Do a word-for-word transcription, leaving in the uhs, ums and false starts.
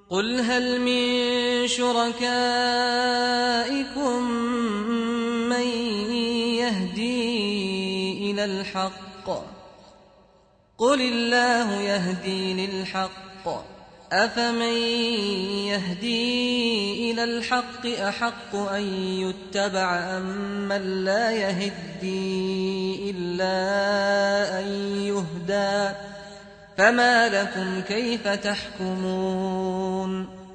قل هل من شركائكم من يهدي إلى الحق؟ قل الله يهدي للحق، أفمن يهدي إلى الحق أحق أن يتبع أمن لا يهدي إلا أن يهدى؟ فما لكم كيف تحكمون